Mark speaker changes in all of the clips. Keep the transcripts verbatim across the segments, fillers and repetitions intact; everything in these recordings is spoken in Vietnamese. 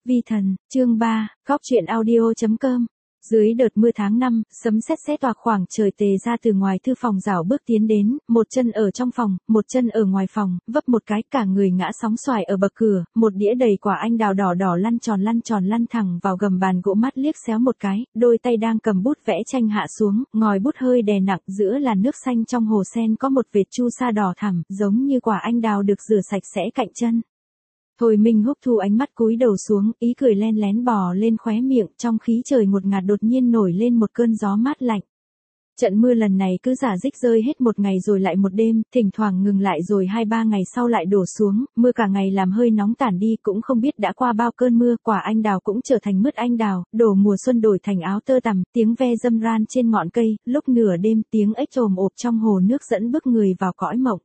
Speaker 1: Vi thần, chương ba, góc truyện audio.com. Dưới đợt mưa tháng năm, sấm sét xé toạc khoảng trời Tề ra từ ngoài thư phòng rảo bước tiến đến, một chân ở trong phòng, một chân ở ngoài phòng, vấp một cái cả người ngã sóng xoài ở bậc cửa, một đĩa đầy quả anh đào đỏ đỏ lăn tròn lăn tròn lăn thẳng vào gầm bàn gỗ, mắt liếc xéo một cái, đôi tay đang cầm bút vẽ tranh hạ xuống, ngòi bút hơi đè nặng, giữa làn nước xanh trong hồ sen có một vệt chu sa đỏ thẳm, giống như quả anh đào được rửa sạch sẽ cạnh chân. Thôi Minh Húc thu ánh mắt cúi đầu xuống, ý cười len lén bò lên khóe miệng, trong khí trời ngột ngạt đột nhiên nổi lên một cơn gió mát lạnh. Trận mưa lần này cứ rả rích rơi hết một ngày rồi lại một đêm, thỉnh thoảng ngừng lại rồi hai ba ngày sau lại đổ xuống, mưa cả ngày làm hơi nóng tản đi, cũng không biết đã qua bao cơn mưa, quả anh đào cũng trở thành mứt anh đào, đổ mùa xuân đổi thành áo tơ tằm, tiếng ve râm ran trên ngọn cây, lúc nửa đêm tiếng ếch ồm ộp trong hồ nước dẫn bước người vào cõi mộng.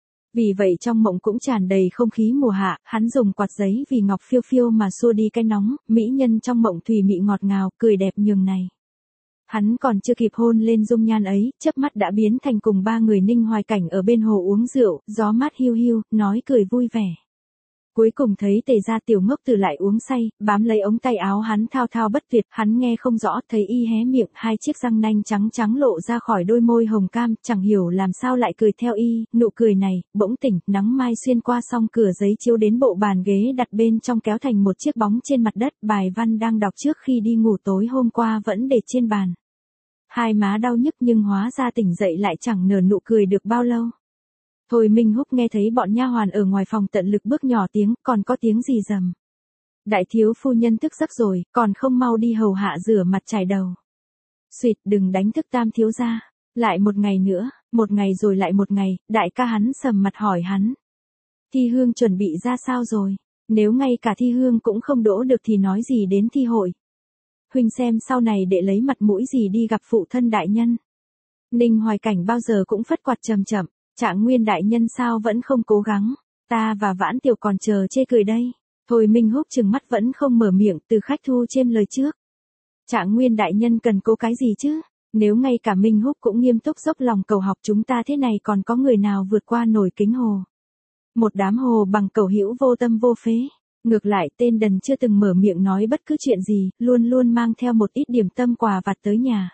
Speaker 1: Vì vậy trong mộng cũng tràn đầy không khí mùa hạ, hắn dùng quạt giấy vì ngọc phiêu phiêu mà xua đi cái nóng, mỹ nhân trong mộng thùy mị ngọt ngào, cười đẹp nhường này. Hắn còn chưa kịp hôn lên dung nhan ấy, chớp mắt đã biến thành cùng ba người Ninh Hoài Cảnh ở bên hồ uống rượu, gió mát hiu hiu, nói cười vui vẻ. Cuối cùng thấy Tề gia tiểu ngốc tử lại uống say, bám lấy ống tay áo hắn thao thao bất tuyệt, hắn nghe không rõ, thấy y hé miệng, hai chiếc răng nanh trắng trắng lộ ra khỏi đôi môi hồng cam, chẳng hiểu làm sao lại cười theo y, nụ cười này, bỗng tỉnh, nắng mai xuyên qua song cửa giấy chiếu đến bộ bàn ghế đặt bên trong kéo thành một chiếc bóng trên mặt đất, bài văn đang đọc trước khi đi ngủ tối hôm qua vẫn để trên bàn. Hai má đau nhức nhưng hóa ra tỉnh dậy lại chẳng nở nụ cười được bao lâu. Thôi Minh Húc nghe thấy bọn nha hoàn ở ngoài phòng tận lực bước nhỏ tiếng, còn có tiếng gì rầm. Đại thiếu phu nhân thức giấc rồi, còn không mau đi hầu hạ rửa mặt chải đầu. Xuyệt, đừng đánh thức tam thiếu gia. Lại một ngày nữa, một ngày rồi lại một ngày, đại ca hắn sầm mặt hỏi hắn. Thi hương chuẩn bị ra sao rồi? Nếu ngay cả thi hương cũng không đỗ được thì nói gì đến thi hội. Huynh xem sau này để lấy mặt mũi gì đi gặp phụ thân đại nhân. Ninh Hoài Cảnh bao giờ cũng phất quạt chậm chậm. Trạng Nguyên đại nhân sao vẫn không cố gắng, ta và Vãn Tiểu còn chờ chê cười đây. Thôi Minh Húc trừng mắt vẫn không mở miệng, từ khách thu chêm lời trước. Trạng Nguyên đại nhân cần cố cái gì chứ, nếu ngay cả Minh Húc cũng nghiêm túc dốc lòng cầu học chúng ta thế này còn có người nào vượt qua nổi kính hồ. Một đám hồ bằng cầu hữu vô tâm vô phế. Ngược lại tên đần chưa từng mở miệng nói bất cứ chuyện gì, luôn luôn mang theo một ít điểm tâm quà vặt tới nhà.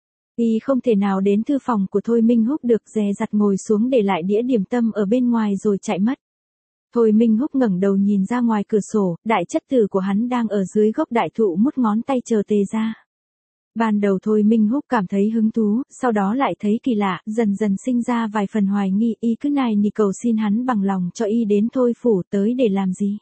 Speaker 1: Y không thể nào đến thư phòng của Thôi Minh Húc được, dè dặt ngồi xuống để lại đĩa điểm tâm ở bên ngoài rồi chạy mất. Thôi Minh Húc ngẩng đầu nhìn ra ngoài cửa sổ, đại chất tử của hắn đang ở dưới gốc đại thụ mút ngón tay chờ Tề ra. Ban đầu Thôi Minh Húc cảm thấy hứng thú, sau đó lại thấy kỳ lạ, dần dần sinh ra vài phần hoài nghi, y cứ nài nỉ cầu xin hắn bằng lòng cho y đến Thôi phủ tới để làm gì.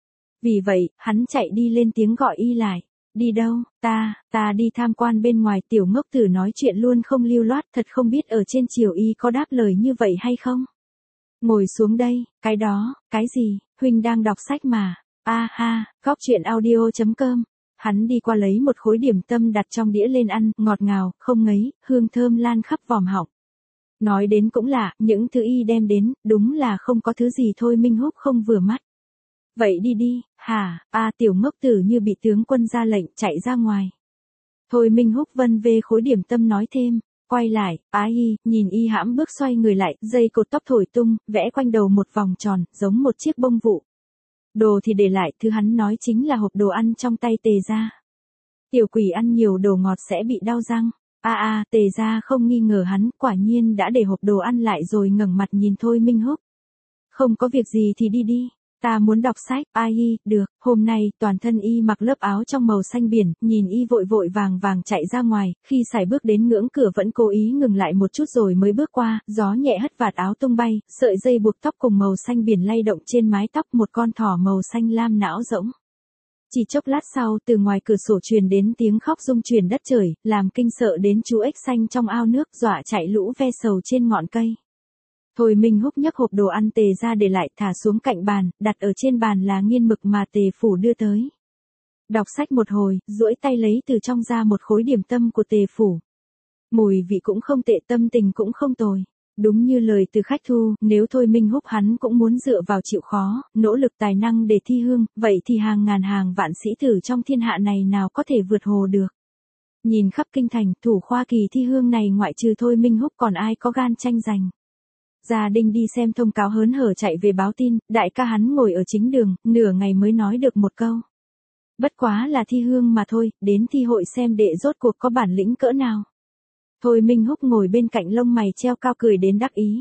Speaker 1: Vì vậy, hắn chạy đi lên tiếng gọi y lại. Đi đâu, ta, ta đi tham quan bên ngoài. Tiểu ngốc tử nói chuyện luôn không lưu loát, thật không biết ở trên triều y có đáp lời như vậy hay không. Ngồi xuống đây, cái đó, cái gì, huynh đang đọc sách mà, a ha, góc truyện audio.com. Hắn đi qua lấy một khối điểm tâm đặt trong đĩa lên ăn, ngọt ngào, không ngấy, hương thơm lan khắp vòm họng. Nói đến cũng lạ, những thứ y đem đến, đúng là không có thứ gì Thôi Minh Húc không vừa mắt. Vậy đi đi, hả, a tiểu ngốc tử như bị tướng quân ra lệnh chạy ra ngoài. Thôi Minh Húc vân về khối điểm tâm nói thêm, quay lại, á y, nhìn y hãm bước xoay người lại, dây cột tóc thổi tung, vẽ quanh đầu một vòng tròn, giống một chiếc bông vụ. Đồ thì để lại, thứ hắn nói chính là hộp đồ ăn trong tay Tề ra. Tiểu quỷ ăn nhiều đồ ngọt sẽ bị đau răng. A a, Tề ra không nghi ngờ hắn, quả nhiên đã để hộp đồ ăn lại rồi ngẩng mặt nhìn Thôi Minh Húc. Không có việc gì thì đi đi. Ta muốn đọc sách, ai y, được, hôm nay, toàn thân y mặc lớp áo trong màu xanh biển, nhìn y vội vội vàng vàng chạy ra ngoài, khi sải bước đến ngưỡng cửa vẫn cố ý ngừng lại một chút rồi mới bước qua, gió nhẹ hất vạt áo tung bay, sợi dây buộc tóc cùng màu xanh biển lay động trên mái tóc, một con thỏ màu xanh lam não rỗng. Chỉ chốc lát sau, từ ngoài cửa sổ truyền đến tiếng khóc rung chuyển đất trời, làm kinh sợ đến chú ếch xanh trong ao nước, dọa chạy lũ ve sầu trên ngọn cây. Thôi Minh Húc nhấc hộp đồ ăn Tề ra để lại, thả xuống cạnh bàn, đặt ở trên bàn là nghiên mực mà Tề phủ đưa tới. Đọc sách một hồi, duỗi tay lấy từ trong ra một khối điểm tâm của Tề phủ. Mùi vị cũng không tệ, tâm tình cũng không tồi. Đúng như lời từ khách thu, nếu Thôi Minh Húc hắn cũng muốn dựa vào chịu khó, nỗ lực tài năng để thi hương, vậy thì hàng ngàn hàng vạn sĩ tử trong thiên hạ này nào có thể vượt hồ được. Nhìn khắp kinh thành, thủ khoa kỳ thi hương này ngoại trừ Thôi Minh Húc còn ai có gan tranh giành. Gia Đình đi xem thông cáo hớn hở chạy về báo tin, đại ca hắn ngồi ở chính đường, nửa ngày mới nói được một câu. Bất quá là thi hương mà thôi, đến thi hội xem đệ rốt cuộc có bản lĩnh cỡ nào. Thôi Minh Húc ngồi bên cạnh lông mày treo cao cười đến đắc ý.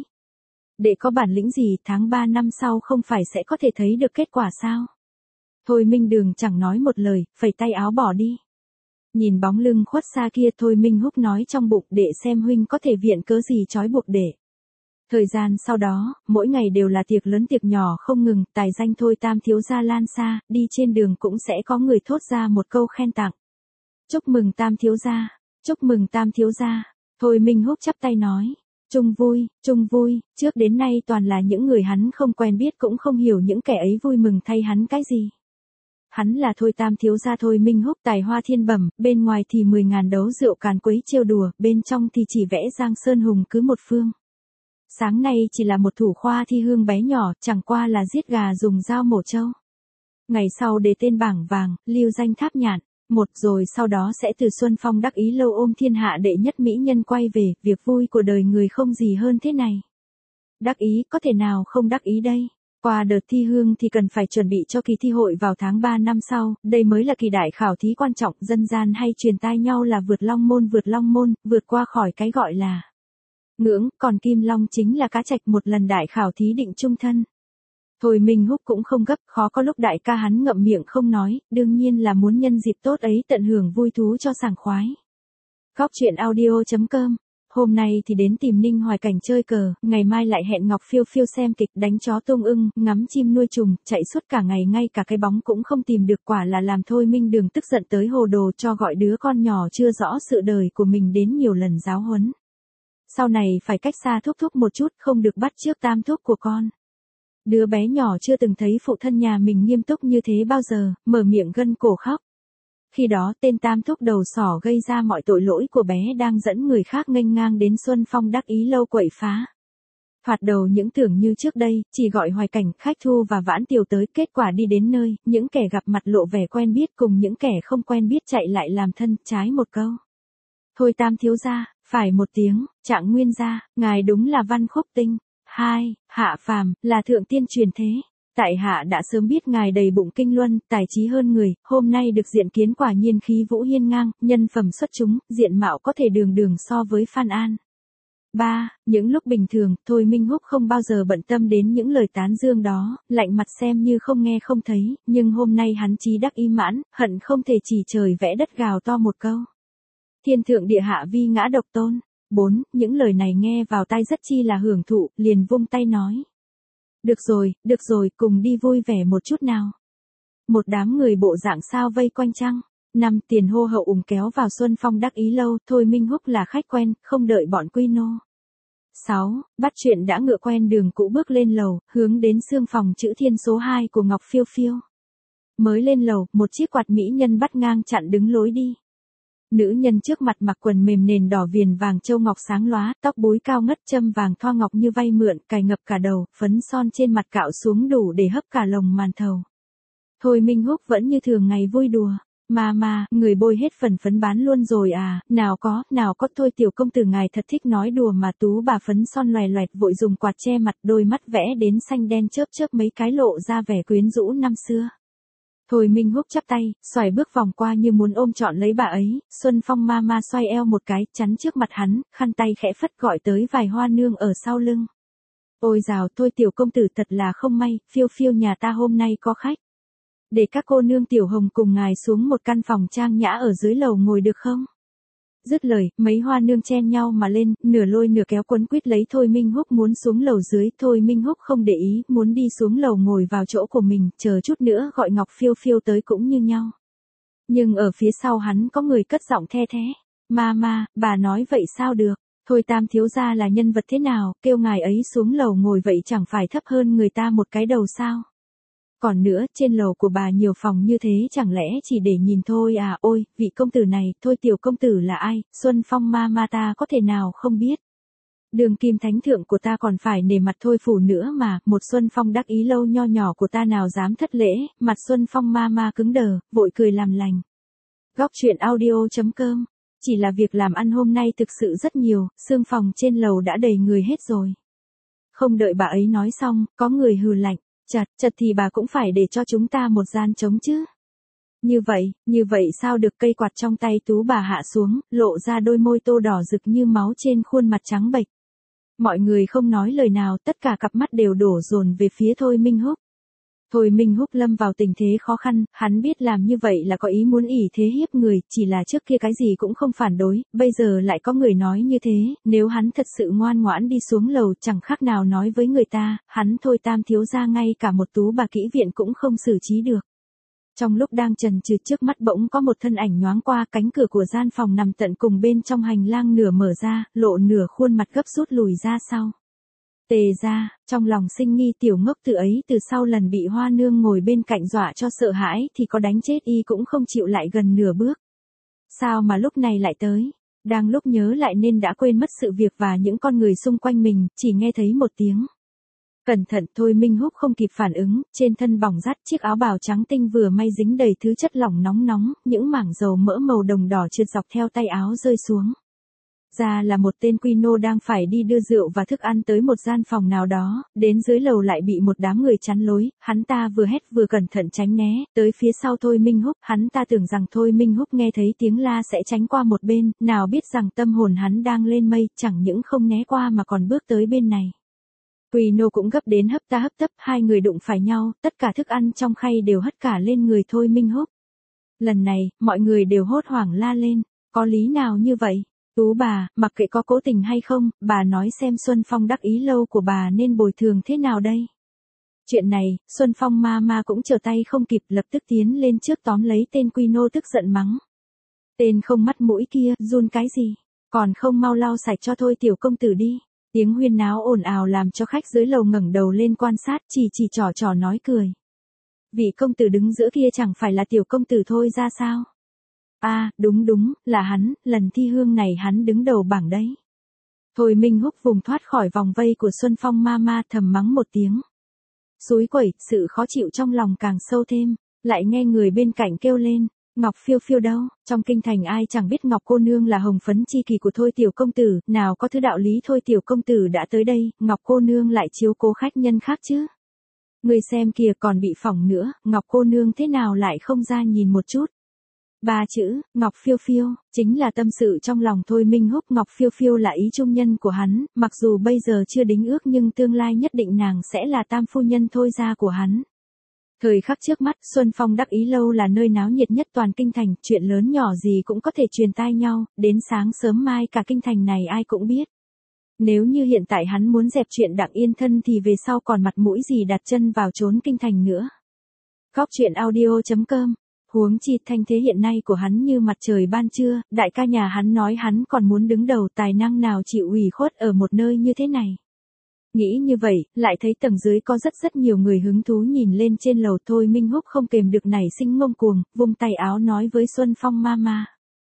Speaker 1: Đệ có bản lĩnh gì, tháng ba năm sau không phải sẽ có thể thấy được kết quả sao? Thôi Minh Đường chẳng nói một lời, phẩy tay áo bỏ đi. Nhìn bóng lưng khuất xa kia, Thôi Minh Húc nói trong bụng, đệ xem huynh có thể viện cớ gì trói buộc đệ. Thời gian sau đó, mỗi ngày đều là tiệc lớn tiệc nhỏ không ngừng, tài danh Thôi tam thiếu gia lan xa, đi trên đường cũng sẽ có người thốt ra một câu khen tặng. Chúc mừng tam thiếu gia, chúc mừng tam thiếu gia. Thôi Minh Húc chắp tay nói, chung vui, chung vui, trước đến nay toàn là những người hắn không quen biết cũng không hiểu những kẻ ấy vui mừng thay hắn cái gì. Hắn là Thôi tam thiếu gia Thôi Minh Húc tài hoa thiên bẩm, bên ngoài thì mười ngàn đấu rượu càn quấy trêu đùa, bên trong thì chỉ vẽ Giang Sơn Hùng cứ một phương. Sáng nay chỉ là một thủ khoa thi hương bé nhỏ, chẳng qua là giết gà dùng dao mổ trâu. Ngày sau đề tên bảng vàng, lưu danh tháp nhạn, một rồi sau đó sẽ từ Xuân Phong đắc ý lâu ôm thiên hạ đệ nhất mỹ nhân quay về, việc vui của đời người không gì hơn thế này. Đắc ý, có thể nào không đắc ý đây? Qua đợt thi hương thì cần phải chuẩn bị cho kỳ thi hội vào tháng ba năm sau, đây mới là kỳ đại khảo thí quan trọng, dân gian hay truyền tai nhau là vượt long môn vượt long môn, vượt qua khỏi cái gọi là ngưỡng, còn Kim Long chính là cá trạch một lần đại khảo thí định chung thân. Thôi Minh Húc cũng không gấp, khó có lúc đại ca hắn ngậm miệng không nói, đương nhiên là muốn nhân dịp tốt ấy tận hưởng vui thú cho sảng khoái. Góc truyện audio chấm com. Hôm nay thì đến tìm Ninh Hoài Cảnh chơi cờ, ngày mai lại hẹn Ngọc Phiêu Phiêu xem kịch, đánh chó tung ưng, ngắm chim nuôi trùng, chạy suốt cả ngày ngay cả cái bóng cũng không tìm được, quả là làm Thôi Minh Đường tức giận tới hồ đồ, cho gọi đứa con nhỏ chưa rõ sự đời của mình đến nhiều lần giáo huấn. Sau này phải cách xa thúc thúc một chút, không được bắt chước tam thúc của con. Đứa bé nhỏ chưa từng thấy phụ thân nhà mình nghiêm túc như thế bao giờ, mở miệng gân cổ khóc. Khi đó tên tam thúc đầu sỏ gây ra mọi tội lỗi của bé đang dẫn người khác nghênh ngang đến Xuân Phong đắc ý lâu quậy phá. Thoạt đầu những tưởng như trước đây, chỉ gọi Hoài Cảnh, Khách Thu và Vãn Tiều tới, kết quả đi đến nơi, những kẻ gặp mặt lộ vẻ quen biết cùng những kẻ không quen biết chạy lại làm thân, trái một câu. Thôi tam thiếu gia, phải một tiếng, Trạng Nguyên gia, ngài đúng là Văn Khúc Tinh. Hai, Hạ phàm, là thượng tiên truyền thế. Tại hạ đã sớm biết ngài đầy bụng kinh luân, tài trí hơn người, hôm nay được diện kiến quả nhiên khí vũ hiên ngang, nhân phẩm xuất chúng, diện mạo có thể đường đường so với Phan An. Ba, những lúc bình thường, Thôi Minh Húc không bao giờ bận tâm đến những lời tán dương đó, lạnh mặt xem như không nghe không thấy, nhưng hôm nay hắn chí đắc ý mãn, hận không thể chỉ trời vẽ đất gào to một câu. Thiên thượng địa hạ vi ngã độc tôn. Bốn, những lời này nghe vào tai rất chi là hưởng thụ, liền vung tay nói. Được rồi, được rồi, cùng đi vui vẻ một chút nào. Một đám người bộ dạng sao vây quanh chăng? Năm, tiền hô hậu ủng kéo vào Xuân Phong đắc ý lâu, Thôi Minh Húc là khách quen, không đợi bọn quy nô. Sáu, bắt chuyện đã ngựa quen đường cũ bước lên lầu, hướng đến xương phòng chữ thiên số hai của Ngọc Phiêu Phiêu. Mới lên lầu, một chiếc quạt mỹ nhân bắt ngang chặn đứng lối đi. Nữ nhân trước mặt mặc quần mềm nền đỏ viền vàng châu ngọc sáng lóa, tóc búi cao ngất châm vàng thoa ngọc như vay mượn, cài ngập cả đầu, phấn son trên mặt cạo xuống đủ để hấp cả lồng màn thầu. Thôi Minh Húc vẫn như thường ngày vui đùa. Mà mà, người bôi hết phần phấn bán luôn rồi à, nào có, nào có, thôi tiểu công tử ngài thật thích nói đùa mà. Tú bà phấn son loè loẹt vội dùng quạt che mặt, đôi mắt vẽ đến xanh đen chớp chớp mấy cái lộ ra vẻ quyến rũ năm xưa. Thôi Minh Húc chắp tay, xoài bước vòng qua như muốn ôm trọn lấy bà ấy, Xuân Phong ma ma xoay eo một cái, chắn trước mặt hắn, khăn tay khẽ phất gọi tới vài hoa nương ở sau lưng. Ôi dào, thôi tiểu công tử thật là không may, Phiêu Phiêu nhà ta hôm nay có khách. Để các cô nương tiểu hồng cùng ngài xuống một căn phòng trang nhã ở dưới lầu ngồi được không? Dứt lời, mấy hoa nương chen nhau mà lên, nửa lôi nửa kéo quấn quýt lấy Thôi Minh Húc muốn xuống lầu dưới, Thôi Minh Húc không để ý, muốn đi xuống lầu ngồi vào chỗ của mình, chờ chút nữa gọi Ngọc Phiêu Phiêu tới cũng như nhau. Nhưng ở phía sau hắn có người cất giọng the thế, ma ma, bà nói vậy sao được, Thôi tam thiếu gia là nhân vật thế nào, kêu ngài ấy xuống lầu ngồi vậy chẳng phải thấp hơn người ta một cái đầu sao? Còn nữa, trên lầu của bà nhiều phòng như thế chẳng lẽ chỉ để nhìn thôi à, ôi, vị công tử này, Thôi tiểu công tử là ai, Xuân Phong ma ma ta có thể nào không biết. Đường kim thánh thượng của ta còn phải nể mặt Thôi phủ nữa mà, một Xuân Phong đắc ý lâu nho nhỏ của ta nào dám thất lễ, mặt Xuân Phong ma ma cứng đờ, vội cười làm lành. Góc truyện audio chấm com, chỉ là việc làm ăn hôm nay thực sự rất nhiều, xương phòng trên lầu đã đầy người hết rồi. Không đợi bà ấy nói xong, có người hừ lạnh. Chật, chật thì bà cũng phải để cho chúng ta một gian trống chứ. Như vậy, như vậy sao được, cây quạt trong tay Tú bà hạ xuống, lộ ra đôi môi tô đỏ rực như máu trên khuôn mặt trắng bệch. Mọi người không nói lời nào, tất cả cặp mắt đều đổ dồn về phía Thôi Minh Húc. Thôi Minh Húc lâm vào tình thế khó khăn, hắn biết làm như vậy là có ý muốn ỷ thế hiếp người, chỉ là trước kia cái gì cũng không phản đối, bây giờ lại có người nói như thế, nếu hắn thật sự ngoan ngoãn đi xuống lầu chẳng khác nào nói với người ta, hắn Thôi Tam thiếu gia ngay cả một Tú bà kỹ viện cũng không xử trí được. Trong lúc đang chần chừ trước mắt bỗng có một thân ảnh nhoáng qua, cánh cửa của gian phòng nằm tận cùng bên trong hành lang nửa mở ra, lộ nửa khuôn mặt gấp rút lùi ra sau. Tề ra, trong lòng sinh nghi tiểu ngốc tự ấy từ sau lần bị Hoa Nương ngồi bên cạnh dọa cho sợ hãi thì có đánh chết y cũng không chịu lại gần nửa bước. Sao mà lúc này lại tới? Đang lúc nhớ lại nên đã quên mất sự việc và những con người xung quanh mình, chỉ nghe thấy một tiếng. Cẩn thận, Thôi Minh Húc không kịp phản ứng, trên thân bỏng rát chiếc áo bào trắng tinh vừa may dính đầy thứ chất lỏng nóng nóng, những mảng dầu mỡ màu đồng đỏ trượt dọc theo tay áo rơi xuống. Ra là một tên quy nô đang phải đi đưa rượu và thức ăn tới một gian phòng nào đó, đến dưới lầu lại bị một đám người chắn lối, hắn ta vừa hét vừa cẩn thận tránh né, tới phía sau Thôi Minh Húc, hắn ta tưởng rằng Thôi Minh Húc nghe thấy tiếng la sẽ tránh qua một bên, nào biết rằng tâm hồn hắn đang lên mây, chẳng những không né qua mà còn bước tới bên này. Quy nô cũng gấp đến hấp ta hấp tấp, hai người đụng phải nhau, tất cả thức ăn trong khay đều hất cả lên người Thôi Minh Húc. Lần này, mọi người đều hốt hoảng la lên, có lý nào như vậy? Tú bà, mặc kệ có cố tình hay không, bà nói xem Xuân Phong đắc ý lâu của bà nên bồi thường thế nào đây? Chuyện này, Xuân Phong ma ma cũng trở tay không kịp, lập tức tiến lên trước tóm lấy tên quy nô tức giận mắng. Tên không mắt mũi kia, run cái gì? Còn không mau lau sạch cho thôi tiểu công tử đi. Tiếng huyên náo ồn ào làm cho khách dưới lầu ngẩng đầu lên quan sát, chỉ chỉ trò trò nói cười. Vị công tử đứng giữa kia chẳng phải là tiểu công tử Thôi ra sao? À, đúng đúng, là hắn, lần thi hương này hắn đứng đầu bảng đấy. Thôi Minh Húc vùng thoát khỏi vòng vây của Xuân Phong ma ma thầm mắng một tiếng. Xúi quẩy, sự khó chịu trong lòng càng sâu thêm, lại nghe người bên cạnh kêu lên, Ngọc Phiêu Phiêu đâu, trong kinh thành ai chẳng biết Ngọc cô nương là hồng phấn chi kỳ của Thôi tiểu công tử, nào có thứ đạo lý Thôi tiểu công tử đã tới đây, Ngọc cô nương lại chiếu cố khách nhân khác chứ. Người xem kìa còn bị phỏng nữa, Ngọc cô nương thế nào lại không ra nhìn một chút. Ba chữ, Ngọc Phiêu Phiêu, chính là tâm sự trong lòng Thôi Minh Húc. Ngọc Phiêu Phiêu là ý trung nhân của hắn, mặc dù bây giờ chưa đính ước nhưng tương lai nhất định nàng sẽ là tam phu nhân Thôi gia của hắn. Thời khắc trước mắt, Xuân Phong đắc ý lâu là nơi náo nhiệt nhất toàn kinh thành, chuyện lớn nhỏ gì cũng có thể truyền tai nhau, đến sáng sớm mai cả kinh thành này ai cũng biết. Nếu như hiện tại hắn muốn dẹp chuyện Đặng Yên Thân thì về sau còn mặt mũi gì đặt chân vào trốn kinh thành nữa. Góc truyện audio chấm com. Huống chi thanh thế hiện nay của hắn như mặt trời ban trưa, đại ca nhà hắn nói hắn còn muốn đứng đầu, tài năng nào chịu ủy khuất ở một nơi như thế này. Nghĩ như vậy, lại thấy tầng dưới có rất rất nhiều người hứng thú nhìn lên trên lầu. Thôi Minh Húc không kềm được nảy sinh ngông cuồng, vung tay áo nói với Xuân Phong ma ma.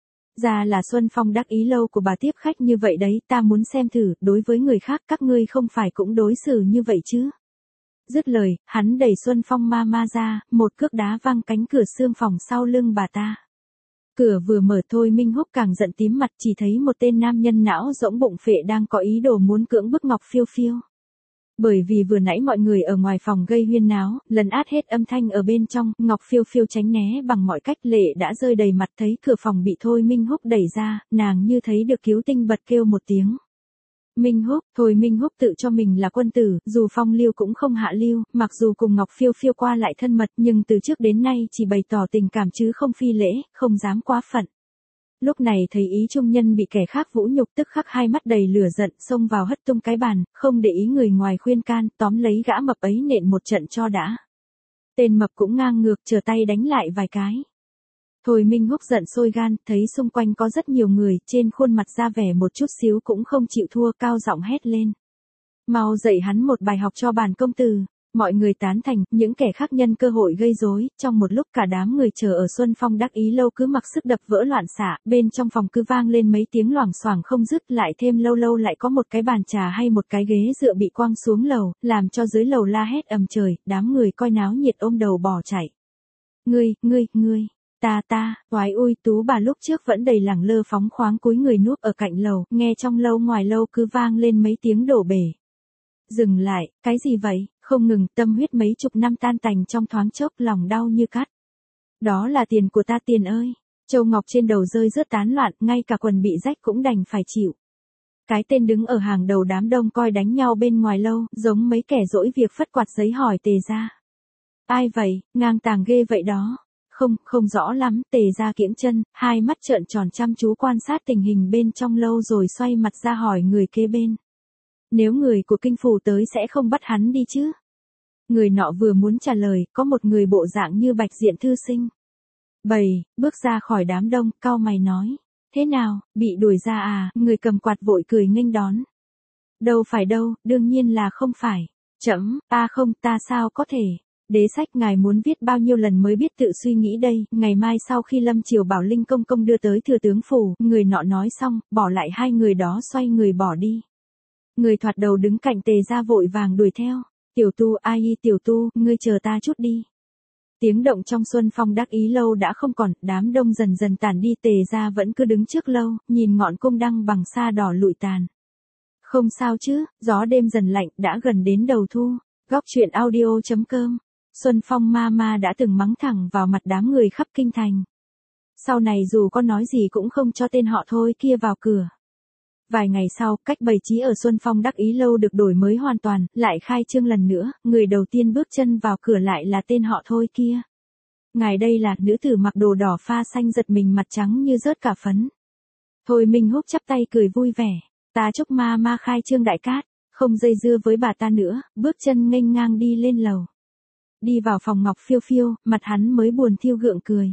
Speaker 1: Ra là Xuân Phong đắc ý lâu của bà tiếp khách như vậy đấy, ta muốn xem thử, đối với người khác các ngươi không phải cũng đối xử như vậy chứ. Dứt lời, hắn đẩy Xuân Phong ma ma ra, một cước đá văng cánh cửa xương phòng sau lưng bà ta. Cửa vừa mở Thôi Minh Húc càng giận tím mặt, chỉ thấy một tên nam nhân não rỗng bụng phệ đang có ý đồ muốn cưỡng bức Ngọc Phiêu Phiêu. Bởi vì vừa nãy mọi người ở ngoài phòng gây huyên náo, lấn át hết âm thanh ở bên trong, Ngọc Phiêu Phiêu tránh né bằng mọi cách, lệ đã rơi đầy mặt, thấy cửa phòng bị Thôi Minh Húc đẩy ra, nàng như thấy được cứu tinh bật kêu một tiếng. Minh Húc, Thôi Minh Húc tự cho mình là quân tử, dù phong lưu cũng không hạ lưu, mặc dù cùng Ngọc Phiêu Phiêu qua lại thân mật nhưng từ trước đến nay chỉ bày tỏ tình cảm chứ không phi lễ, không dám quá phận. Lúc này thấy ý trung nhân bị kẻ khác vũ nhục tức khắc hai mắt đầy lửa giận xông vào hất tung cái bàn, không để ý người ngoài khuyên can, tóm lấy gã mập ấy nện một trận cho đã. Tên mập cũng ngang ngược trở tay đánh lại vài cái. Thôi Minh Húc giận sôi gan, thấy xung quanh có rất nhiều người, trên khuôn mặt ra vẻ một chút xíu cũng không chịu thua, cao giọng hét lên. Mau dạy hắn một bài học cho bản công tử. Mọi người tán thành, những kẻ khác nhân cơ hội gây rối, trong một lúc cả đám người chờ ở Xuân Phong đắc ý lâu cứ mặc sức đập vỡ loạn xạ, bên trong phòng cứ vang lên mấy tiếng loảng xoảng không dứt, lại thêm lâu lâu lại có một cái bàn trà hay một cái ghế dựa bị quăng xuống lầu, làm cho dưới lầu la hét ầm trời, đám người coi náo nhiệt ôm đầu bỏ chạy. Ngươi, ngươi, ngươi, ta ta, oái ui, Tú bà lúc trước vẫn đầy lẳng lơ phóng khoáng cúi người núp ở cạnh lầu, nghe trong lâu ngoài lâu cứ vang lên mấy tiếng đổ bể. Dừng lại, cái gì vậy, không ngừng, tâm huyết mấy chục năm tan tành trong thoáng chốc, lòng đau như cắt. Đó là tiền của ta tiền ơi. Châu ngọc trên đầu rơi rớt tán loạn, ngay cả quần bị rách cũng đành phải chịu. Cái tên đứng ở hàng đầu đám đông coi đánh nhau bên ngoài lâu, giống mấy kẻ dỗi việc phất quạt giấy hỏi Tề gia. Ai vậy, ngang tàng ghê vậy đó. Không, không rõ lắm, Tề gia kiễng chân, hai mắt trợn tròn chăm chú quan sát tình hình bên trong lâu rồi xoay mặt ra hỏi người kế bên. Nếu người của kinh phủ tới sẽ không bắt hắn đi chứ? Người nọ vừa muốn trả lời, có một người bộ dạng như bạch diện thư sinh. Bầy, bước ra khỏi đám đông, cau mày nói. Thế nào, bị đuổi ra à? Người cầm quạt vội cười nghênh đón. Đâu phải đâu, đương nhiên là không phải. Chấm, ta không, ta sao có thể. Đế sách ngài muốn viết bao nhiêu lần mới biết tự suy nghĩ đây. Ngày mai sau khi Lâm Triều bảo Linh Công Công đưa tới thừa tướng phủ, người nọ nói xong, bỏ lại hai người đó xoay người bỏ đi. Người thoạt đầu đứng cạnh Tề gia vội vàng đuổi theo. Tiểu tu, ai y tiểu tu, ngươi chờ ta chút đi. Tiếng động trong Xuân Phong đắc ý lâu đã không còn, đám đông dần dần tản đi. Tề gia vẫn cứ đứng trước lâu, nhìn ngọn cung đăng bằng sa đỏ lụi tàn. Không sao chứ, gió đêm dần lạnh, đã gần đến đầu thu. Góc truyện audio chấm com. Xuân Phong ma ma đã từng mắng thẳng vào mặt đám người khắp kinh thành. Sau này dù có nói gì cũng không cho tên họ thôi kia vào cửa. Vài ngày sau, cách bày trí ở Xuân Phong đắc ý lâu được đổi mới hoàn toàn, lại khai trương lần nữa, người đầu tiên bước chân vào cửa lại là tên họ thôi kia. Ngài đây là nữ tử mặc đồ đỏ pha xanh giật mình mặt trắng như rớt cả phấn. Thôi Minh Húc chắp tay cười vui vẻ, ta chúc ma ma khai trương đại cát, không dây dưa với bà ta nữa, bước chân nghênh ngang đi lên lầu. Đi vào phòng Ngọc Phiêu Phiêu, mặt hắn mới buồn thiêu gượng cười.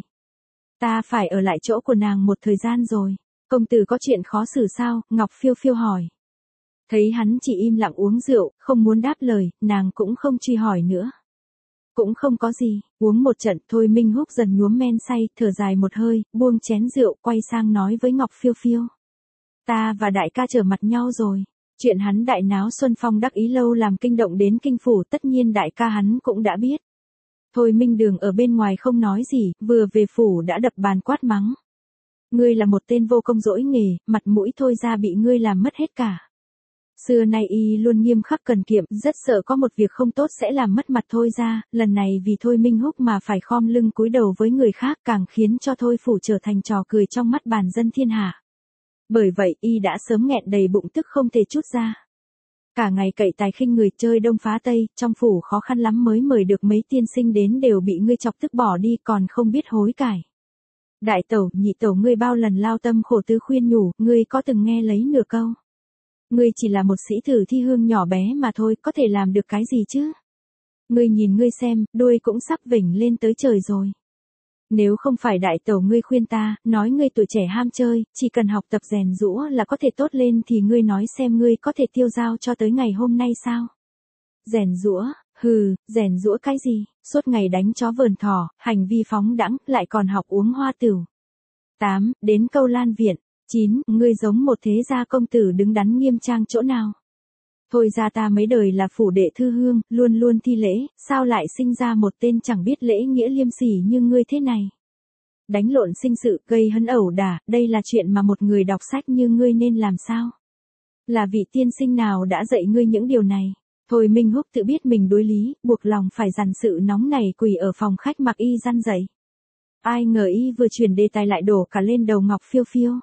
Speaker 1: Ta phải ở lại chỗ của nàng một thời gian rồi. Công tử có chuyện khó xử sao? Ngọc Phiêu Phiêu hỏi. Thấy hắn chỉ im lặng uống rượu, không muốn đáp lời, nàng cũng không truy hỏi nữa. Cũng không có gì, uống một trận thôi. Minh Húc dần nhuốm men say, thở dài một hơi, buông chén rượu, quay sang nói với Ngọc Phiêu Phiêu. Ta và đại ca trở mặt nhau rồi. Chuyện hắn đại náo Xuân Phong đắc ý lâu làm kinh động đến kinh phủ, tất nhiên đại ca hắn cũng đã biết. Thôi Minh Đường ở bên ngoài không nói gì, vừa về phủ đã đập bàn quát mắng. Ngươi là một tên vô công dỗi nghề, mặt mũi Thôi ra bị ngươi làm mất hết cả. Xưa nay y luôn nghiêm khắc cần kiệm, rất sợ có một việc không tốt sẽ làm mất mặt Thôi ra, lần này vì Thôi Minh Húc mà phải khom lưng cúi đầu với người khác càng khiến cho Thôi phủ trở thành trò cười trong mắt bàn dân thiên hạ. Bởi vậy y đã sớm nghẹn đầy bụng tức không thể trút ra. Cả ngày cậy tài khinh người chơi đông phá tây, trong phủ khó khăn lắm mới mời được mấy tiên sinh đến đều bị ngươi chọc tức bỏ đi còn không biết hối cải. Đại tẩu, nhị tẩu ngươi bao lần lao tâm khổ tứ khuyên nhủ, ngươi có từng nghe lấy nửa câu. Ngươi chỉ là một sĩ tử thi hương nhỏ bé mà thôi, có thể làm được cái gì chứ? Ngươi nhìn ngươi xem, đuôi cũng sắp vểnh lên tới trời rồi. Nếu không phải đại tẩu ngươi khuyên ta, nói ngươi tuổi trẻ ham chơi, chỉ cần học tập rèn giũa là có thể tốt lên thì ngươi nói xem ngươi có thể tiêu dao cho tới ngày hôm nay sao? Rèn giũa, hừ, rèn giũa cái gì, suốt ngày đánh chó vờn thỏ, hành vi phóng đãng, lại còn học uống hoa tửu. tám. Đến câu lan viện. chín. Ngươi giống một thế gia công tử đứng đắn nghiêm trang chỗ nào? Thôi ra ta mấy đời là phủ đệ thư hương, luôn luôn thi lễ, sao lại sinh ra một tên chẳng biết lễ nghĩa liêm sỉ như ngươi thế này? Đánh lộn sinh sự, gây hấn ẩu đả, đây là chuyện mà một người đọc sách như ngươi nên làm sao? Là vị tiên sinh nào đã dạy ngươi những điều này? Thôi Minh Húc tự biết mình đối lý, buộc lòng phải dằn sự nóng này quỳ ở phòng khách mặc y răn dậy. Ai ngờ y vừa chuyển đề tài lại đổ cả lên đầu Ngọc Phiêu Phiêu.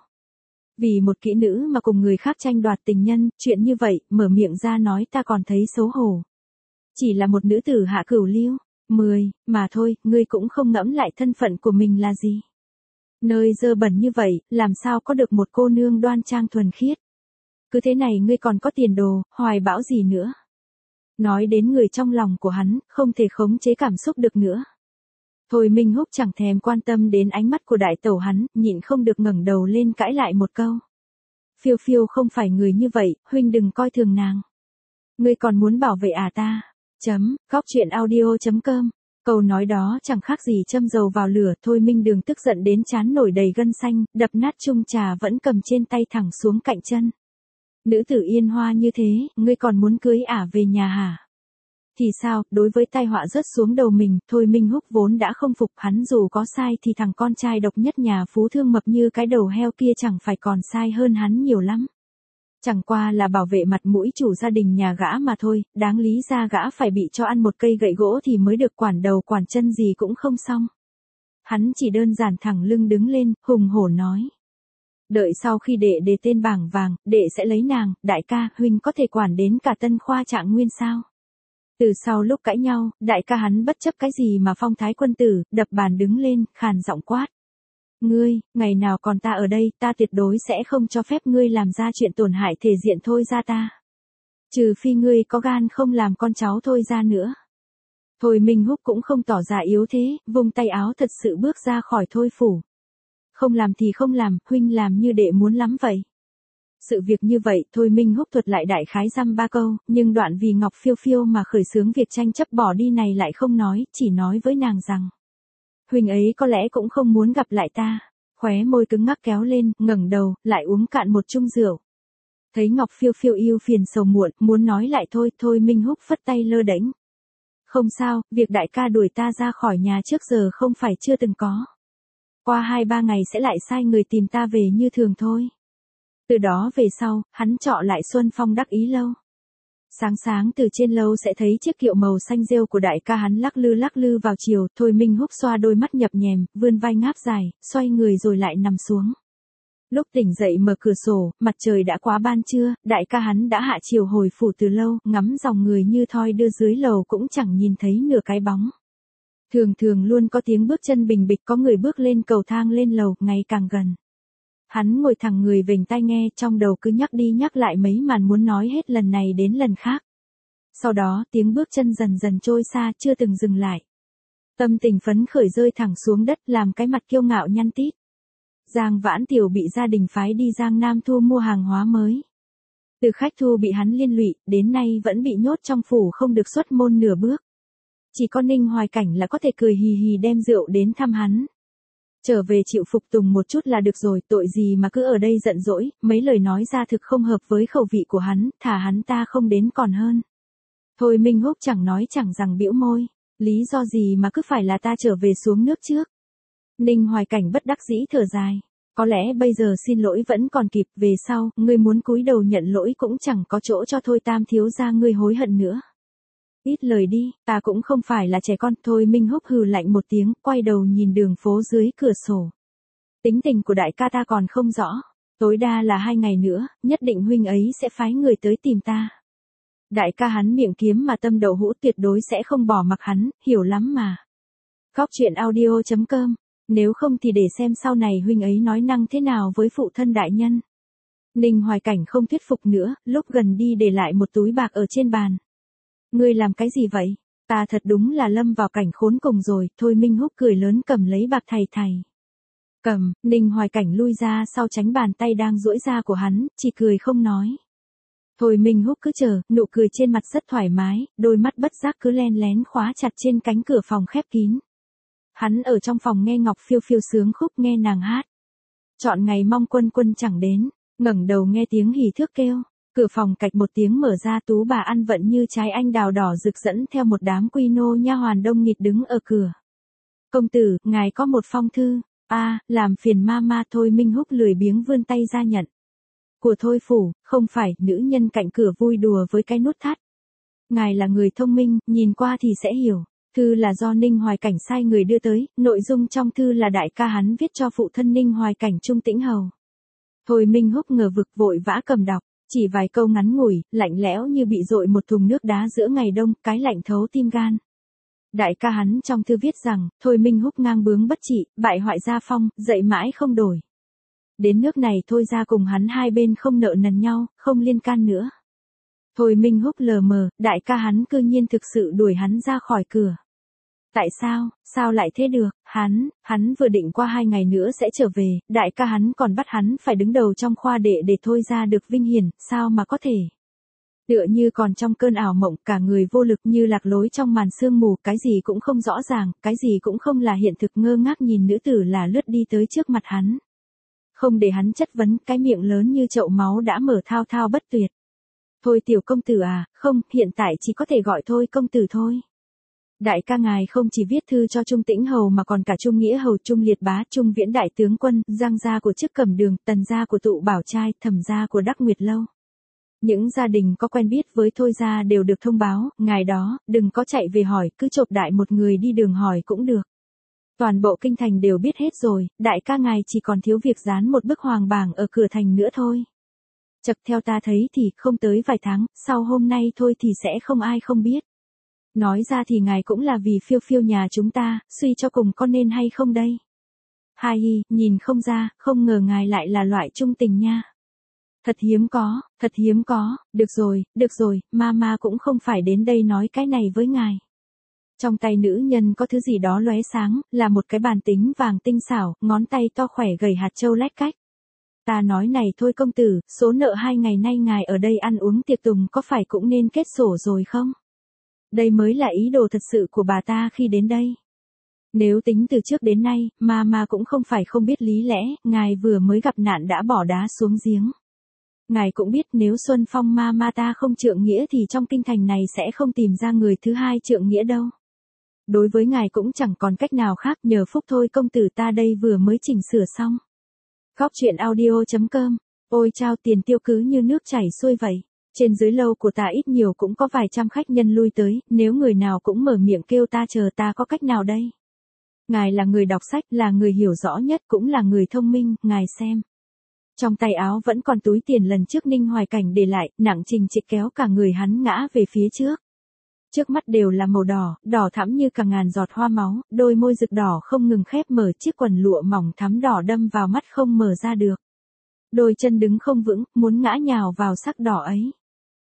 Speaker 1: Vì một kỹ nữ mà cùng người khác tranh đoạt tình nhân, chuyện như vậy, mở miệng ra nói ta còn thấy xấu hổ. Chỉ là một nữ tử hạ cửu lưu, mười, mà thôi, ngươi cũng không ngẫm lại thân phận của mình là gì. Nơi dơ bẩn như vậy, làm sao có được một cô nương đoan trang thuần khiết. Cứ thế này ngươi còn có tiền đồ, hoài bão gì nữa. Nói đến người trong lòng của hắn, không thể khống chế cảm xúc được nữa. Thôi Minh Húc chẳng thèm quan tâm đến ánh mắt của đại tẩu hắn, nhịn không được ngẩng đầu lên cãi lại một câu. Phiêu Phiêu không phải người như vậy, huynh đừng coi thường nàng. Ngươi còn muốn bảo vệ à ta? Chấm, góc truyện audio chấm com. Câu nói đó chẳng khác gì châm dầu vào lửa. Thôi Minh Đường tức giận đến trán nổi đầy gân xanh, đập nát chung trà vẫn cầm trên tay thẳng xuống cạnh chân. Nữ tử Yên Hoa như thế, ngươi còn muốn cưới ả về nhà hả? Thì sao, đối với tai họa rớt xuống đầu mình, Thôi Minh Húc vốn đã không phục hắn, dù có sai thì thằng con trai độc nhất nhà phú thương mập như cái đầu heo kia chẳng phải còn sai hơn hắn nhiều lắm. Chẳng qua là bảo vệ mặt mũi chủ gia đình nhà gã mà thôi, đáng lý ra gã phải bị cho ăn một cây gậy gỗ thì mới được, quản đầu quản chân gì cũng không xong. Hắn chỉ đơn giản thẳng lưng đứng lên, hùng hổ nói. Đợi sau khi đệ đề tên bảng vàng, đệ sẽ lấy nàng, đại ca, huynh có thể quản đến cả Tân Khoa Trạng Nguyên sao? Từ sau lúc cãi nhau, đại ca hắn bất chấp cái gì mà phong thái quân tử, đập bàn đứng lên, khàn giọng quát. Ngươi, ngày nào còn ta ở đây, ta tuyệt đối sẽ không cho phép ngươi làm ra chuyện tổn hại thể diện Thôi Gia ta. Trừ phi ngươi có gan không làm con cháu Thôi Gia nữa. Thôi Minh Húc cũng không tỏ ra yếu thế, vung tay áo thật sự bước ra khỏi Thôi phủ. Không làm thì không làm, huynh làm như đệ muốn lắm vậy. Sự việc như vậy, Thôi Minh Húc thuật lại đại khái dăm ba câu, nhưng đoạn vì Ngọc Phiêu Phiêu mà khởi xướng việc tranh chấp bỏ đi này lại không nói, chỉ nói với nàng rằng. Huynh ấy có lẽ cũng không muốn gặp lại ta. Khóe môi cứng ngắc kéo lên, ngẩng đầu, lại uống cạn một chung rượu. Thấy Ngọc Phiêu Phiêu yêu phiền sầu muộn, muốn nói lại thôi, Thôi Minh Húc phất tay lơ đễnh. Không sao, việc đại ca đuổi ta ra khỏi nhà trước giờ không phải chưa từng có. Qua hai ba ngày sẽ lại sai người tìm ta về như thường thôi. Từ đó về sau, hắn trọ lại Xuân Phong Đắc Ý lâu. Sáng sáng từ trên lâu sẽ thấy chiếc kiệu màu xanh rêu của đại ca hắn lắc lư lắc lư vào chiều, Thôi Minh Húc xoa đôi mắt nhập nhèm, vươn vai ngáp dài, xoay người rồi lại nằm xuống. Lúc tỉnh dậy mở cửa sổ, mặt trời đã quá ban trưa, đại ca hắn đã hạ chiều hồi phủ từ lâu, ngắm dòng người như thoi đưa dưới lầu cũng chẳng nhìn thấy nửa cái bóng. Thường thường luôn có tiếng bước chân bình bịch, có người bước lên cầu thang lên lầu, ngày càng gần. Hắn ngồi thẳng người vểnh tai nghe, trong đầu cứ nhắc đi nhắc lại mấy màn muốn nói hết lần này đến lần khác. Sau đó tiếng bước chân dần dần trôi xa, chưa từng dừng lại. Tâm tình phấn khởi rơi thẳng xuống đất, làm cái mặt kiêu ngạo nhăn tít. Giang Vãn Tiểu bị gia đình phái đi Giang Nam thu mua hàng hóa mới. Từ khách thu bị hắn liên lụy, đến nay vẫn bị nhốt trong phủ không được xuất môn nửa bước. Chỉ có Ninh Hoài Cảnh là có thể cười hì hì đem rượu đến thăm hắn. Trở về chịu phục tùng một chút là được rồi, tội gì mà cứ ở đây giận dỗi, mấy lời nói ra thực không hợp với khẩu vị của hắn, thả hắn ta không đến còn hơn. Thôi Minh Húc chẳng nói chẳng rằng bĩu môi, lý do gì mà cứ phải là ta trở về xuống nước trước. Ninh Hoài Cảnh bất đắc dĩ thở dài, có lẽ bây giờ xin lỗi vẫn còn kịp, về sau, ngươi muốn cúi đầu nhận lỗi cũng chẳng có chỗ cho Thôi Tam thiếu gia ngươi hối hận nữa. Ít lời đi, ta cũng không phải là trẻ con. Thôi Minh Húc hừ lạnh một tiếng, quay đầu nhìn đường phố dưới cửa sổ. Tính tình của đại ca ta còn không rõ, tối đa là hai ngày nữa, nhất định huynh ấy sẽ phái người tới tìm ta. Đại ca hắn miệng kiếm mà tâm đậu hũ, tuyệt đối sẽ không bỏ mặc hắn, hiểu lắm mà. Góc truyện audio chấm com, nếu không thì để xem sau này huynh ấy nói năng thế nào với phụ thân đại nhân. Ninh Hoài Cảnh không thuyết phục nữa, lúc gần đi để lại một túi bạc ở trên bàn. Ngươi làm cái gì vậy? Ta thật đúng là lâm vào cảnh khốn cùng rồi. Thôi Minh Húc cười lớn cầm lấy bạc thầy thầy. Cầm, Ninh Hoài Cảnh lui ra sau tránh bàn tay đang duỗi ra của hắn, chỉ cười không nói. Thôi Minh Húc cứ chờ, nụ cười trên mặt rất thoải mái, đôi mắt bất giác cứ len lén khóa chặt trên cánh cửa phòng khép kín. Hắn ở trong phòng nghe Ngọc Phiêu Phiêu sướng khúc, nghe nàng hát. Chọn ngày mong quân quân chẳng đến, ngẩng đầu nghe tiếng hỉ thước kêu. Cửa phòng cạch một tiếng mở ra, Tú bà ăn vận như trái anh đào đỏ rực dẫn theo một đám quy nô nha hoàn đông nghịt đứng ở cửa. Công tử, ngài có một phong thư. A, à, làm phiền ma ma. Thôi Minh Húc lười biếng vươn tay ra nhận. Của Thôi phủ, không phải. Nữ nhân cạnh cửa vui đùa với cái nút thắt. Ngài là người thông minh, nhìn qua thì sẽ hiểu. Thư là do Ninh Hoài Cảnh sai người đưa tới, nội dung trong thư là đại ca hắn viết cho phụ thân Ninh Hoài Cảnh Trung Tĩnh Hầu. Thôi Minh Húc ngờ vực vội vã cầm đọc. Chỉ vài câu ngắn ngủi, lạnh lẽo như bị dội một thùng nước đá giữa ngày đông, cái lạnh thấu tim gan. Đại ca hắn trong thư viết rằng, Thôi Minh Húc ngang bướng bất trị, bại hoại gia phong, dậy mãi không đổi. Đến nước này Thôi ra cùng hắn hai bên không nợ nần nhau, không liên can nữa. Thôi Minh Húc lờ mờ, đại ca hắn cư nhiên thực sự đuổi hắn ra khỏi cửa. Tại sao, sao lại thế được, hắn, hắn vừa định qua hai ngày nữa sẽ trở về, đại ca hắn còn bắt hắn phải đứng đầu trong khoa đệ để Thôi ra được vinh hiển, sao mà có thể. Tựa như còn trong cơn ảo mộng, cả người vô lực như lạc lối trong màn sương mù, cái gì cũng không rõ ràng, cái gì cũng không là hiện thực, ngơ ngác nhìn nữ tử là lướt đi tới trước mặt hắn. Không để hắn chất vấn, cái miệng lớn như chậu máu đã mở thao thao bất tuyệt. Thôi tiểu công tử à, không, hiện tại chỉ có thể gọi Thôi công tử thôi. Đại ca ngài không chỉ viết thư cho Trung Tĩnh Hầu mà còn cả Trung Nghĩa Hầu, Trung Liệt Bá, Trung Viễn Đại Tướng Quân, Giang gia của chức Cẩm Đường, Tần gia của Tụ Bảo Trai, Thẩm gia của Đắc Nguyệt Lâu. Những gia đình có quen biết với Thôi gia đều được thông báo, ngài đó, đừng có chạy về hỏi, cứ chộp đại một người đi đường hỏi cũng được. Toàn bộ kinh thành đều biết hết rồi, đại ca ngài chỉ còn thiếu việc dán một bức hoàng bảng ở cửa thành nữa thôi. Chật theo ta thấy thì không tới vài tháng, sau hôm nay thôi thì sẽ không ai không biết. Nói ra thì ngài cũng là vì phiêu phiêu nhà chúng ta, suy cho cùng có nên hay không đây? Hai hi, nhìn không ra, không ngờ ngài lại là loại trung tình nha. Thật hiếm có, thật hiếm có, được rồi, được rồi, mama cũng không phải đến đây nói cái này với ngài. Trong tay nữ nhân có thứ gì đó lóe sáng, là một cái bàn tính vàng tinh xảo, ngón tay to khỏe gầy hạt châu lách cách. Ta nói này thôi công tử, số nợ hai ngày nay ngài ở đây ăn uống tiệc tùng có phải cũng nên kết sổ rồi không? Đây mới là ý đồ thật sự của bà ta khi đến đây. Nếu tính từ trước đến nay, mama cũng không phải không biết lý lẽ, ngài vừa mới gặp nạn đã bỏ đá xuống giếng. Ngài cũng biết nếu Xuân Phong mama ta không trượng nghĩa thì trong kinh thành này sẽ không tìm ra người thứ hai trượng nghĩa đâu. Đối với ngài cũng chẳng còn cách nào khác, nhờ phúc thôi công tử ta đây vừa mới chỉnh sửa xong. Góc truyện audio chấm com. Ôi chao, tiền tiêu cứ như nước chảy xuôi vậy. Trên dưới lâu của ta ít nhiều cũng có vài trăm khách nhân lui tới, nếu người nào cũng mở miệng kêu ta chờ ta có cách nào đây? Ngài là người đọc sách, là người hiểu rõ nhất, cũng là người thông minh, ngài xem. Trong tay áo vẫn còn túi tiền lần trước Ninh Hoài Cảnh để lại, nặng trình trịch kéo cả người hắn ngã về phía trước. Trước mắt đều là màu đỏ, đỏ thẫm như cả ngàn giọt hoa máu, đôi môi rực đỏ không ngừng khép mở, chiếc quần lụa mỏng thắm đỏ đâm vào mắt không mở ra được. Đôi chân đứng không vững, muốn ngã nhào vào sắc đỏ ấy.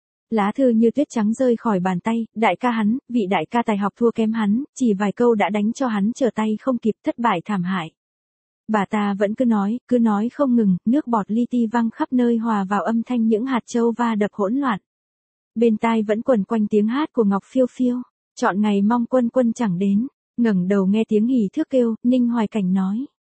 Speaker 1: Lá thư như tuyết trắng rơi khỏi bàn tay, đại ca hắn, vị đại ca tài học thua kém hắn, chỉ vài câu đã đánh cho hắn trở tay không kịp, thất bại thảm hại. Bà ta vẫn cứ nói, cứ nói không ngừng, nước bọt li ti văng khắp nơi hòa vào âm thanh những hạt châu va đập hỗn loạn. Bên tai vẫn quẩn quanh tiếng hát của Ngọc Phiêu Phiêu, chọn ngày mong quân quân chẳng đến, ngẩng đầu nghe tiếng hỉ thước kêu, Ninh Hoài Cảnh nói.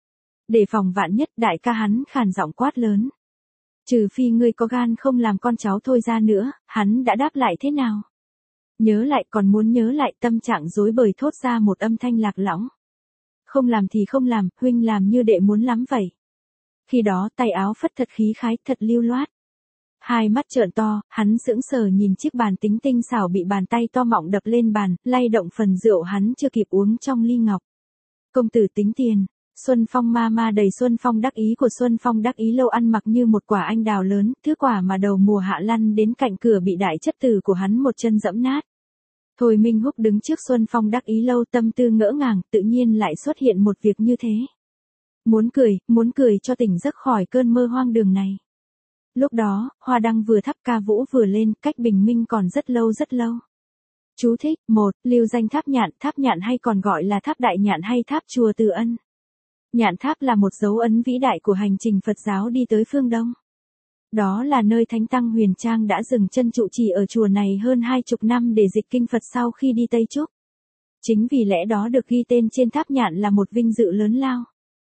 Speaker 1: Để phòng vạn nhất, đại ca hắn khàn giọng quát lớn. Trừ phi ngươi có gan không làm con cháu thôi ra nữa, hắn đã đáp lại thế nào? Nhớ lại, còn muốn nhớ lại, tâm trạng rối bời thốt ra một âm thanh lạc lõng. Không làm thì không làm, huynh làm như đệ muốn lắm vậy. Khi đó tay áo phất thật khí khái, thật lưu loát. Hai mắt trợn to, hắn sững sờ nhìn chiếc bàn tính tinh xảo bị bàn tay to mọng đập lên bàn, lay động phần rượu hắn chưa kịp uống trong ly ngọc. Công tử tính tiền. Xuân Phong ma ma đầy Xuân Phong đắc ý của Xuân Phong đắc ý lâu ăn mặc như một quả anh đào lớn, thứ quả mà đầu mùa hạ lăn đến cạnh cửa bị đại chất tử của hắn một chân dẫm nát. Thôi Minh Húc đứng trước Xuân Phong đắc ý lâu tâm tư ngỡ ngàng, tự nhiên lại xuất hiện một việc như thế. Muốn cười, muốn cười cho tỉnh giấc khỏi cơn mơ hoang đường này. Lúc đó, hoa đăng vừa thắp ca vũ vừa lên, cách bình minh còn rất lâu rất lâu. Chú thích, một, lưu danh tháp nhạn, tháp nhạn hay còn gọi là tháp đại nhạn hay tháp chùa Từ Ân. Nhạn tháp là một dấu ấn vĩ đại của hành trình Phật giáo đi tới phương Đông. Đó là nơi Thánh Tăng Huyền Trang đã dừng chân trụ trì ở chùa này hơn hai chục năm để dịch kinh Phật sau khi đi Tây Trúc. Chính vì lẽ đó được ghi tên trên tháp nhạn là một vinh dự lớn lao.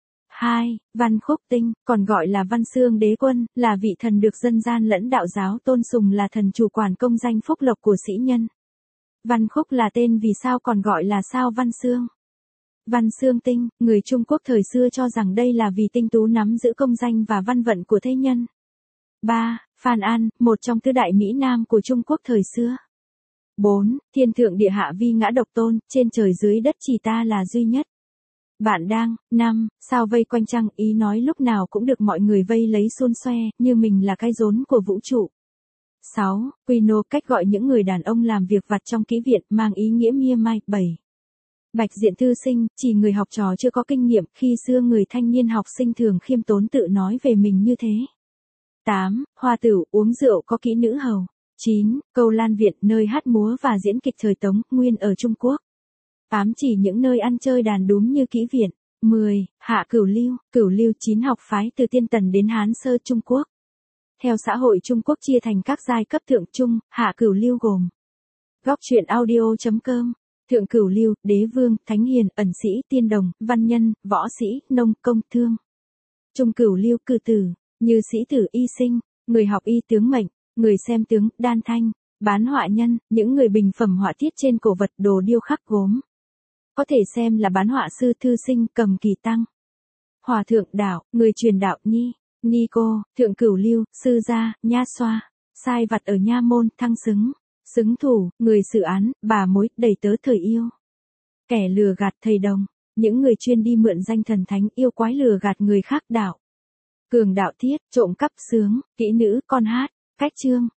Speaker 1: hai. Văn Khúc Tinh, còn gọi là Văn Xương Đế Quân, là vị thần được dân gian lẫn đạo giáo tôn sùng, là thần chủ quản công danh phúc lộc của sĩ nhân. Văn Khúc là tên vì sao còn gọi là sao Văn Xương. Văn Xương Tinh, người Trung Quốc thời xưa cho rằng đây là vì tinh tú nắm giữ công danh và văn vận của thế nhân. ba. Phan An, một trong tứ đại Mỹ Nam của Trung Quốc thời xưa. bốn. Thiên thượng địa hạ vi ngã độc tôn, trên trời dưới đất chỉ ta là duy nhất. Bạn đang, năm, sao vây quanh trăng, ý nói lúc nào cũng được mọi người vây lấy xôn xoe, như mình là cái rốn của vũ trụ. sáu. Quino, cách gọi những người đàn ông làm việc vặt trong kỹ viện, mang ý nghĩa mia mai. bảy. Bạch diện thư sinh, chỉ người học trò chưa có kinh nghiệm, khi xưa người thanh niên học sinh thường khiêm tốn tự nói về mình như thế. tám. Hoa tửu, uống rượu có kỹ nữ hầu. chín. Câu lan viện, nơi hát múa và diễn kịch thời Tống, Nguyên ở Trung Quốc. tám. Chỉ những nơi ăn chơi đàn đúm như kỹ viện. mười. Hạ Cửu Lưu, Cửu Lưu chín học phái từ Tiên Tần đến Hán Sơ Trung Quốc. Theo xã hội Trung Quốc chia thành các giai cấp thượng trung, Hạ Cửu Lưu gồm. Góc truyện audio chấm com. Thượng Cửu Lưu, đế vương, thánh hiền, ẩn sĩ, tiên đồng, văn nhân, võ sĩ, nông, công, thương. Trung Cửu Lưu, cư tử, như sĩ tử, y sinh, người học y, tướng mệnh, người xem tướng, đan thanh, bán họa nhân, những người bình phẩm họa tiết trên cổ vật, đồ điêu khắc gốm. Có thể xem là bán họa sư, thư sinh, cầm kỳ tăng. Hòa thượng đạo, người truyền đạo, ni, ni cô, Thượng Cửu Lưu, sư gia, nha xoa, sai vặt ở nha môn, thăng xứng. Xứng thủ, người xử án, bà mối, đầy tớ thời yêu. Kẻ lừa gạt thầy đồng, Những người chuyên đi mượn danh thần thánh yêu quái lừa gạt người khác đạo. Cường đạo thiết, trộm cắp sướng, kỹ nữ, con hát. Cách chương.